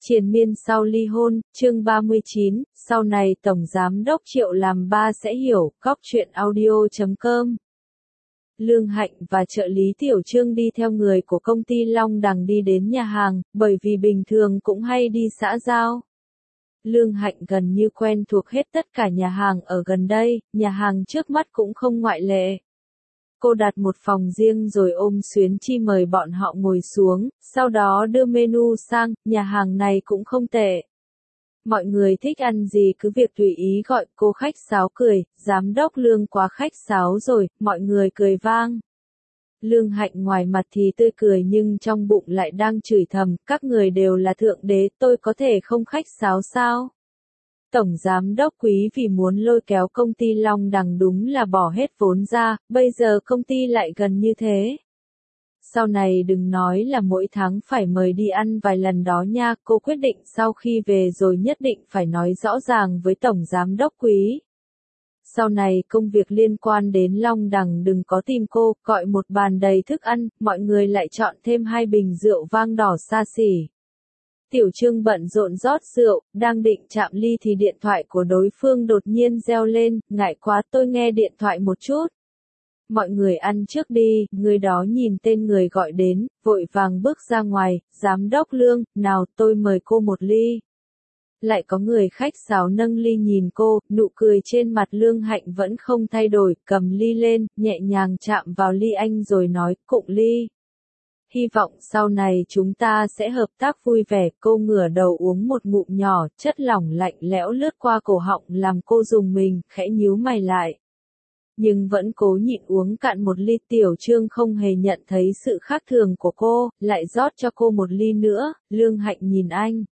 Triền miên sau ly hôn, chương 39, sau này Tổng Giám đốc Triệu làm ba sẽ hiểu, góc truyện audio.com. Lương Hạnh và trợ lý Tiểu Trương đi theo người của công ty Long Đằng đi đến nhà hàng, bởi vì bình thường cũng hay đi xã giao. Lương Hạnh gần như quen thuộc hết tất cả nhà hàng ở gần đây, nhà hàng trước mắt cũng không ngoại lệ. Cô đặt một phòng riêng rồi ôm Xuyến Chi mời bọn họ ngồi xuống, sau đó đưa menu sang, nhà hàng này cũng không tệ. Mọi người thích ăn gì cứ việc tùy ý gọi, cô khách sáo cười, giám đốc Lương quá khách sáo rồi, mọi người cười vang. Lương Hạnh ngoài mặt thì tươi cười nhưng trong bụng lại đang chửi thầm, các người đều là thượng đế, tôi có thể không khách sáo sao? Tổng Giám đốc Quý vì muốn lôi kéo công ty Long Đằng đúng là bỏ hết vốn ra, bây giờ công ty lại gần như thế. Sau này đừng nói là mỗi tháng phải mời đi ăn vài lần đó nha, cô quyết định sau khi về rồi nhất định phải nói rõ ràng với Tổng Giám đốc Quý. Sau này công việc liên quan đến Long Đằng đừng có tìm cô, gọi một bàn đầy thức ăn, mọi người lại chọn thêm 2 bình rượu vang đỏ xa xỉ. Tiểu Trương bận rộn rót rượu, đang định chạm ly thì điện thoại của đối phương đột nhiên reo lên, ngại quá tôi nghe điện thoại một chút. Mọi người ăn trước đi, người đó nhìn tên người gọi đến, vội vàng bước ra ngoài, giám đốc Lương, nào tôi mời cô một ly. Lại có người khách sáo nâng ly nhìn cô, nụ cười trên mặt Lương Hạnh vẫn không thay đổi, cầm ly lên, nhẹ nhàng chạm vào ly anh rồi nói, cụng ly. Hy vọng sau này chúng ta sẽ hợp tác vui vẻ, cô ngửa đầu uống một ngụm nhỏ, chất lỏng lạnh lẽo lướt qua cổ họng làm cô rùng mình, khẽ nhíu mày lại. Nhưng vẫn cố nhịn uống cạn một ly. Tiểu Trương không hề nhận thấy sự khác thường của cô, lại rót cho cô một ly nữa. Lương Hạnh nhìn anh,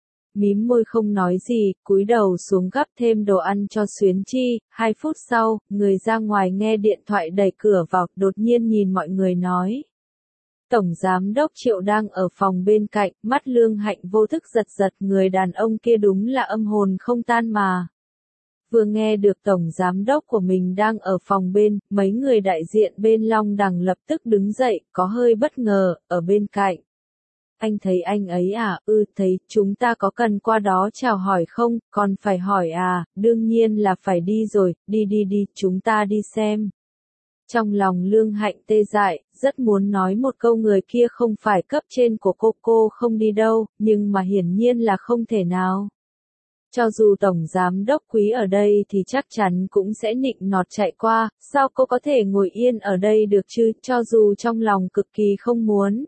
mím môi không nói gì, cúi đầu xuống gắp thêm đồ ăn cho Xuyến Chi. 2 phút sau, người ra ngoài nghe điện thoại đẩy cửa vào, đột nhiên nhìn mọi người nói. Tổng Giám đốc Triệu đang ở phòng bên cạnh, mắt Lương Hạnh vô thức giật giật, người đàn ông kia đúng là âm hồn không tan mà. Vừa nghe được Tổng Giám đốc của mình đang ở phòng bên, mấy người đại diện bên Long Đằng lập tức đứng dậy, có hơi bất ngờ, ở bên cạnh. Anh thấy anh ấy à? Thấy, chúng ta có cần qua đó chào hỏi không? Còn phải hỏi à? Đương nhiên là phải đi rồi, đi, chúng ta đi xem. Trong lòng Lương Hạnh tê dại, rất muốn nói một câu người kia không phải cấp trên của cô không đi đâu, nhưng mà hiển nhiên là không thể nào. Cho dù Tổng Giám đốc Quý ở đây thì chắc chắn cũng sẽ nịnh nọt chạy qua, sao cô có thể ngồi yên ở đây được chứ, cho dù trong lòng cực kỳ không muốn.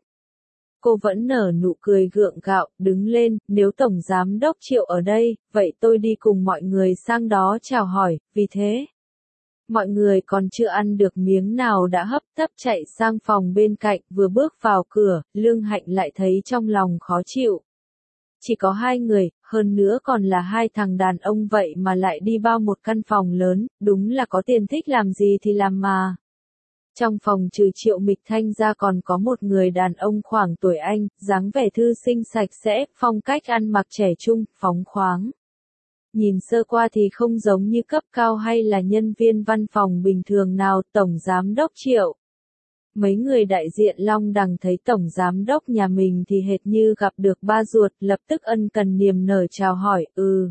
Cô vẫn nở nụ cười gượng gạo, đứng lên, nếu Tổng Giám đốc Triệu ở đây, vậy tôi đi cùng mọi người sang đó chào hỏi, vì thế. Mọi người còn chưa ăn được miếng nào đã hấp tấp chạy sang phòng bên cạnh, vừa bước vào cửa, Lương Hạnh lại thấy trong lòng khó chịu. Chỉ có 2 người, hơn nữa còn là 2 thằng đàn ông vậy mà lại đi bao một căn phòng lớn, đúng là có tiền thích làm gì thì làm mà. Trong phòng trừ Triệu Mịch Thanh ra còn có một người đàn ông khoảng tuổi anh, dáng vẻ thư sinh sạch sẽ, phong cách ăn mặc trẻ trung, phóng khoáng. Nhìn sơ qua thì không giống như cấp cao hay là nhân viên văn phòng bình thường nào. Tổng Giám đốc Triệu. Mấy người đại diện Long Đằng thấy Tổng Giám đốc nhà mình thì hệt như gặp được ba ruột, lập tức ân cần niềm nở chào hỏi,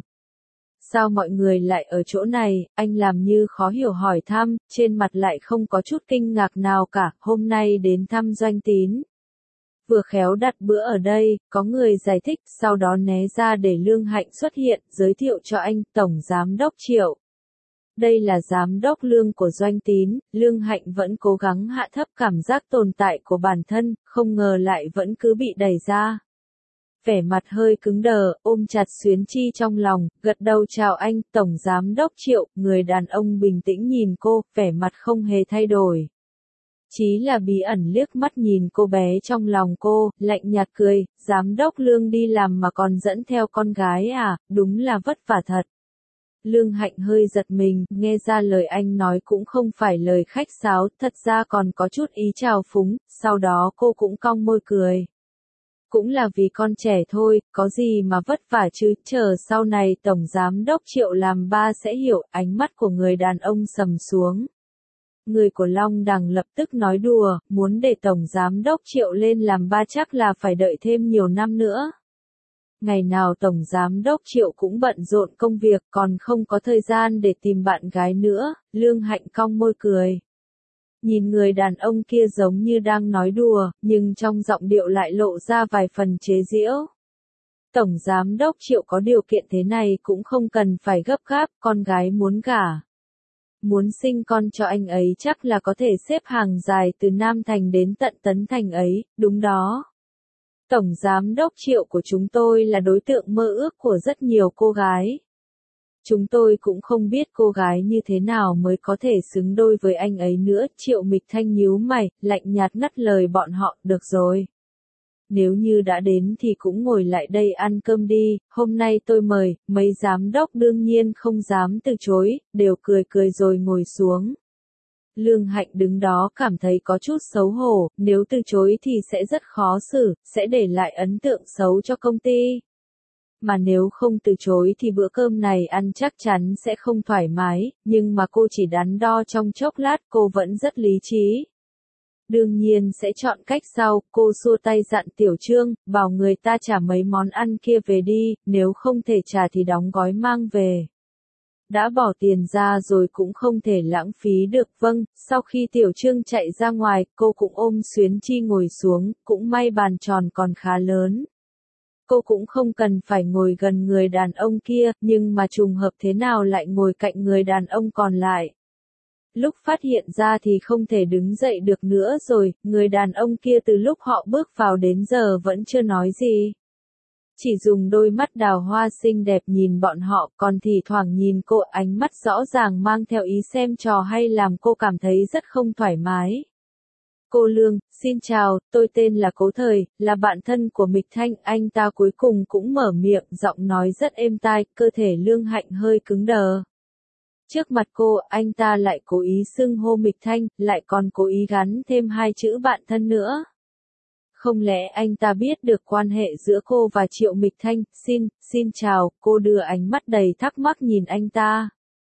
Sao mọi người lại ở chỗ này? Anh làm như khó hiểu hỏi thăm, trên mặt lại không có chút kinh ngạc nào cả, hôm nay đến thăm Doanh Tín. Vừa khéo đặt bữa ở đây, có người giải thích, sau đó né ra để Lương Hạnh xuất hiện, giới thiệu cho anh, Tổng Giám đốc Triệu. Đây là Giám đốc Lương của Doanh Tín. Lương Hạnh vẫn cố gắng hạ thấp cảm giác tồn tại của bản thân, không ngờ lại vẫn cứ bị đẩy ra. Vẻ mặt hơi cứng đờ, ôm chặt Xuyến Chi trong lòng, gật đầu chào anh, Tổng Giám đốc Triệu. Người đàn ông bình tĩnh nhìn cô, vẻ mặt không hề thay đổi. Chí là bí ẩn liếc mắt nhìn cô bé trong lòng cô, lạnh nhạt cười, Giám đốc Lương đi làm mà còn dẫn theo con gái à, đúng là vất vả thật. Lương Hạnh hơi giật mình, nghe ra lời anh nói cũng không phải lời khách sáo, thật ra còn có chút ý trào phúng, sau đó cô cũng cong môi cười. Cũng là vì con trẻ thôi, có gì mà vất vả chứ, chờ sau này Tổng Giám đốc Triệu làm ba sẽ hiểu. Ánh mắt của người đàn ông sầm xuống. Người của Long Đằng lập tức nói đùa, muốn để Tổng Giám đốc Triệu lên làm ba chắc là phải đợi thêm nhiều năm nữa. Ngày nào Tổng Giám Đốc Triệu cũng bận rộn công việc còn không có thời gian để tìm bạn gái nữa, Lương Hạnh cong môi cười. Nhìn người đàn ông kia giống như đang nói đùa, nhưng trong giọng điệu lại lộ ra vài phần chế giễu. Tổng Giám Đốc Triệu có điều kiện thế này cũng không cần phải gấp gáp, con gái muốn gả. Muốn sinh con cho anh ấy chắc là có thể xếp hàng dài từ Nam Thành đến tận Tấn Thành ấy, đúng đó. Tổng Giám Đốc Triệu của chúng tôi là đối tượng mơ ước của rất nhiều cô gái. Chúng tôi cũng không biết cô gái như thế nào mới có thể xứng đôi với anh ấy nữa. Triệu Mịch Thanh nhíu mày, lạnh nhạt ngắt lời bọn họ, được rồi. Nếu như đã đến thì cũng ngồi lại đây ăn cơm đi, hôm nay tôi mời, mấy giám đốc đương nhiên không dám từ chối, đều cười cười rồi ngồi xuống. Lương Hạnh đứng đó cảm thấy có chút xấu hổ, nếu từ chối thì sẽ rất khó xử, sẽ để lại ấn tượng xấu cho công ty. Mà nếu không từ chối thì bữa cơm này ăn chắc chắn sẽ không thoải mái, nhưng mà cô chỉ đắn đo trong chốc lát, cô vẫn rất lý trí. Đương nhiên sẽ chọn cách sau, cô xua tay dặn Tiểu Trương, bảo người ta trả mấy món ăn kia về đi, nếu không thể trả thì đóng gói mang về. Đã bỏ tiền ra rồi cũng không thể lãng phí được. Vâng, sau khi Tiểu Trương chạy ra ngoài, cô cũng ôm Xuyến Chi ngồi xuống, cũng may bàn tròn còn khá lớn. Cô cũng không cần phải ngồi gần người đàn ông kia, nhưng mà trùng hợp thế nào lại ngồi cạnh người đàn ông còn lại. Lúc phát hiện ra thì không thể đứng dậy được nữa rồi, người đàn ông kia từ lúc họ bước vào đến giờ vẫn chưa nói gì. Chỉ dùng đôi mắt đào hoa xinh đẹp nhìn bọn họ, còn thì thoảng nhìn cô, ánh mắt rõ ràng mang theo ý xem trò hay làm cô cảm thấy rất không thoải mái. Cô Lương, xin chào, tôi tên là Cố Thời, là bạn thân của Mịch Thanh. Anh ta cuối cùng cũng mở miệng, giọng nói rất êm tai, cơ thể Lương Hạnh hơi cứng đờ. Trước mặt cô, anh ta lại cố ý xưng hô Mịch Thanh, lại còn cố ý gắn thêm hai chữ bạn thân nữa. Không lẽ anh ta biết được quan hệ giữa cô và Triệu Mịch Thanh? Xin chào, cô đưa ánh mắt đầy thắc mắc nhìn anh ta.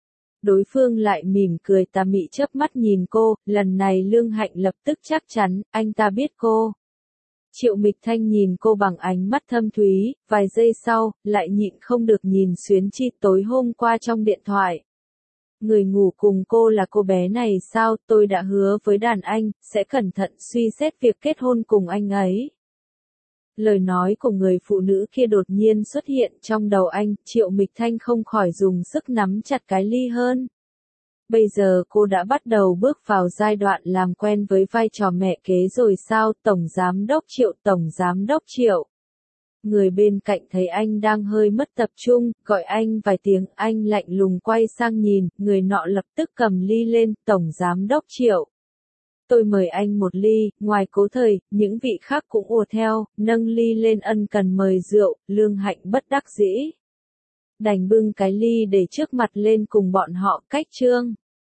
Đối phương lại mỉm cười tà mị chớp mắt nhìn cô, lần này Lương Hạnh lập tức chắc chắn, anh ta biết cô. Triệu Mịch Thanh nhìn cô bằng ánh mắt thâm thúy, vài giây sau, lại nhịn không được nhìn Xuyến Chi tối hôm qua trong điện thoại. Người ngủ cùng cô là cô bé này sao? Tôi đã hứa với đàn anh, sẽ cẩn thận suy xét việc kết hôn cùng anh ấy. Lời nói của người phụ nữ kia đột nhiên xuất hiện trong đầu anh, Triệu Mịch Thanh không khỏi dùng sức nắm chặt cái ly hơn. Bây giờ cô đã bắt đầu bước vào giai đoạn làm quen với vai trò mẹ kế rồi sao? Tổng Giám Đốc Triệu, Tổng Giám Đốc Triệu. Người bên cạnh thấy anh đang hơi mất tập trung, gọi anh vài tiếng, anh lạnh lùng quay sang nhìn, người nọ lập tức cầm ly lên, Tổng Giám Đốc Triệu. Tôi mời anh một ly, ngoài Cố Thời, những vị khác cũng ùa theo, nâng ly lên ân cần mời rượu, Lương Hạnh bất đắc dĩ. Đành bưng cái ly để trước mặt lên cùng bọn họ, cách Trương.